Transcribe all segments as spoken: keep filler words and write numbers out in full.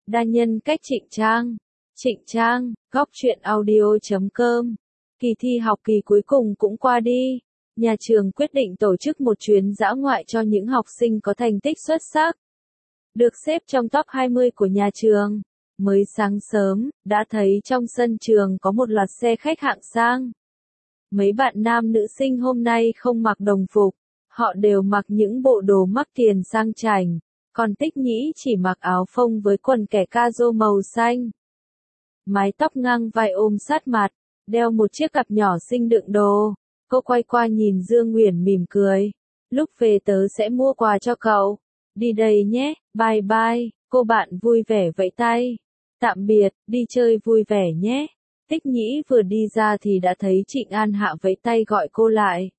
Đa nhân cách Trịnh Trang. Trịnh Trang, góc truyện audio chấm com. Kỳ thi học kỳ cuối cùng cũng qua đi. Nhà trường quyết định tổ chức một chuyến dã ngoại cho những học sinh có thành tích xuất sắc. Được xếp trong top hai mươi của nhà trường. Mới sáng sớm, đã thấy trong sân trường có một loạt xe khách hạng sang. Mấy bạn nam nữ sinh hôm nay không mặc đồng phục. Họ đều mặc những bộ đồ mắc tiền sang chảnh. Còn Tích Nhĩ chỉ mặc áo phông với quần kẻ caro màu xanh. Mái tóc ngang vai ôm sát mặt, đeo một chiếc cặp nhỏ xinh đựng đồ. Cô quay qua nhìn Dương Uyển mỉm cười. Lúc về tớ sẽ mua quà cho cậu. Đi đây nhé, bye bye, cô bạn vui vẻ vẫy tay. Tạm biệt, đi chơi vui vẻ nhé. Tích Nhĩ vừa đi ra thì đã thấy Trịnh An Hạ vẫy tay gọi cô lại.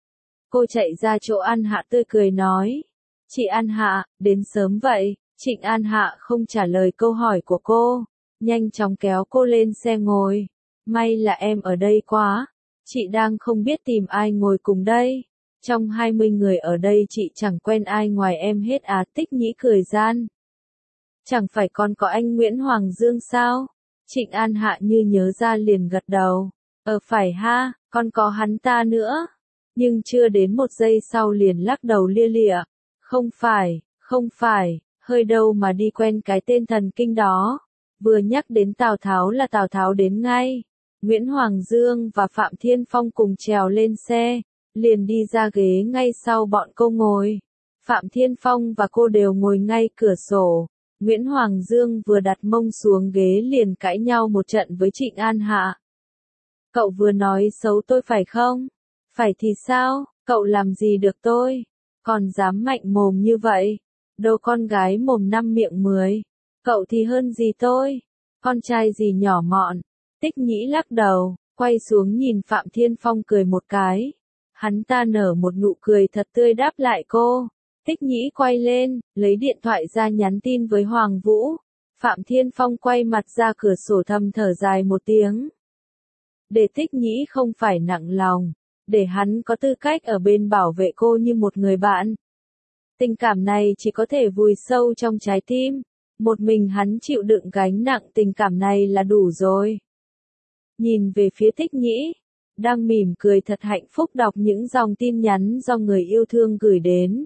Cô chạy ra chỗ An Hạ tươi cười nói. Chị An Hạ, đến sớm vậy. Trịnh An Hạ không trả lời câu hỏi của cô. Nhanh chóng kéo cô lên xe ngồi. May là em ở đây quá. Chị đang không biết tìm ai ngồi cùng đây. Trong hai mươi người ở đây chị chẳng quen ai ngoài em hết à. Tích Nhĩ cười gian. Chẳng phải còn có anh Nguyễn Hoàng Dương sao? Trịnh An Hạ như nhớ ra liền gật đầu. Ờ phải ha, còn có hắn ta nữa. Nhưng chưa đến một giây sau liền lắc đầu lia lịa. Không phải, không phải, hơi đâu mà đi quen cái tên thần kinh đó. Vừa nhắc đến Tào Tháo là Tào Tháo đến ngay. Nguyễn Hoàng Dương và Phạm Thiên Phong cùng trèo lên xe, liền đi ra ghế ngay sau bọn cô ngồi. Phạm Thiên Phong và cô đều ngồi ngay cửa sổ. Nguyễn Hoàng Dương vừa đặt mông xuống ghế liền cãi nhau một trận với Trịnh An Hạ. Cậu vừa nói xấu tôi phải không? Phải thì sao, cậu làm gì được tôi? Còn dám mạnh mồm như vậy? Đồ con gái mồm năm miệng mười. Cậu thì hơn gì tôi? Con trai gì nhỏ mọn? Tích Nhĩ lắc đầu, quay xuống nhìn Phạm Thiên Phong cười một cái. Hắn ta nở một nụ cười thật tươi đáp lại cô. Tích Nhĩ quay lên, lấy điện thoại ra nhắn tin với Hoàng Vũ. Phạm Thiên Phong quay mặt ra cửa sổ thầm thở dài một tiếng. Để Tích Nhĩ không phải nặng lòng, để hắn có tư cách ở bên bảo vệ cô như một người bạn. Tình cảm này chỉ có thể vùi sâu trong trái tim. Một mình hắn chịu đựng gánh nặng tình cảm này là đủ rồi. Nhìn về phía Tích Nhĩ, đang mỉm cười thật hạnh phúc đọc những dòng tin nhắn do người yêu thương gửi đến.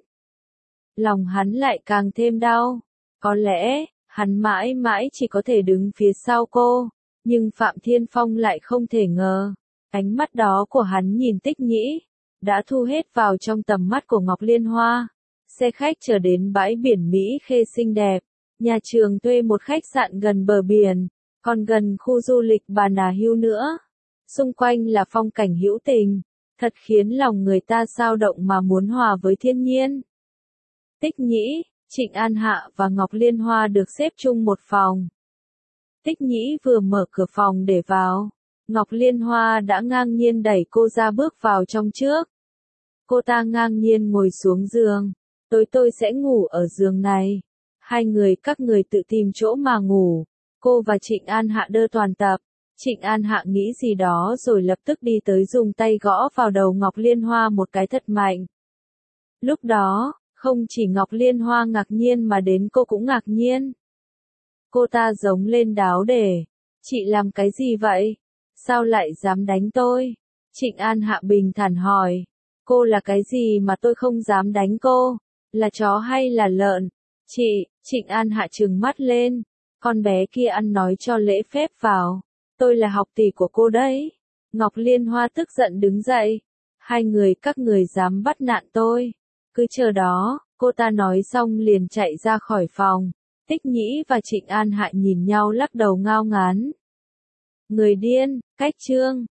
Lòng hắn lại càng thêm đau. Có lẽ, hắn mãi mãi chỉ có thể đứng phía sau cô, nhưng Phạm Thiên Phong lại không thể ngờ. Ánh mắt đó của hắn nhìn Tích Nhĩ, đã thu hết vào trong tầm mắt của Ngọc Liên Hoa. Xe khách chở đến bãi biển Mỹ Khê xinh đẹp. Nhà trường thuê một khách sạn gần bờ biển, còn gần khu du lịch Bà Nà Hills nữa. Xung quanh là phong cảnh hữu tình, thật khiến lòng người ta xao động mà muốn hòa với thiên nhiên. Tích Nhĩ, Trịnh An Hạ và Ngọc Liên Hoa được xếp chung một phòng. Tích Nhĩ vừa mở cửa phòng để vào, Ngọc Liên Hoa đã ngang nhiên đẩy cô ra bước vào trong trước. Cô ta ngang nhiên ngồi xuống giường. Tối tôi sẽ ngủ ở giường này. Hai người các người tự tìm chỗ mà ngủ. Cô và Trịnh An Hạ đơ toàn tập. Trịnh An Hạ nghĩ gì đó rồi lập tức đi tới dùng tay gõ vào đầu Ngọc Liên Hoa một cái thật mạnh. Lúc đó, không chỉ Ngọc Liên Hoa ngạc nhiên mà đến cô cũng ngạc nhiên. Cô ta giống lên đáo để. Chị làm cái gì vậy? Sao lại dám đánh tôi? Trịnh An Hạ bình thản hỏi. Cô là cái gì mà tôi không dám đánh cô? Là chó hay là lợn? Chị, Trịnh An Hạ trừng mắt lên. Con bé kia ăn nói cho lễ phép vào. Tôi là học tỷ của cô đấy. Ngọc Liên Hoa tức giận đứng dậy. Hai người các người dám bắt nạt tôi. Cứ chờ đó, cô ta nói xong liền chạy ra khỏi phòng. Tích Nhĩ và Trịnh An Hạ nhìn nhau lắc đầu ngao ngán. Người điên, cách chương.